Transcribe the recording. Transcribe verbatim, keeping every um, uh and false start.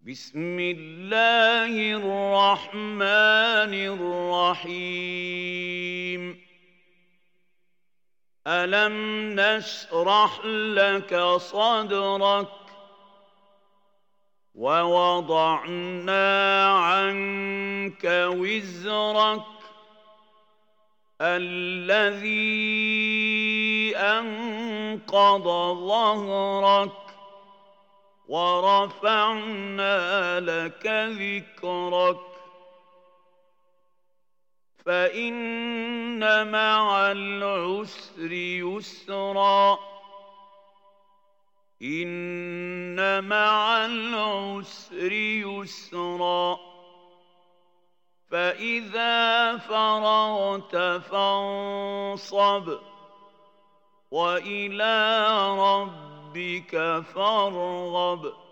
بسم الله الرحمن الرحيم ألم نشرح لك صدرك ووضعنا عنك وزرك الذي أنقض ظهرك ورفعنا لك ذكرك فإن مع العسر يسرا إن مع العسر يسرا فإذا فرغت فانصب وإلى ربك فارغب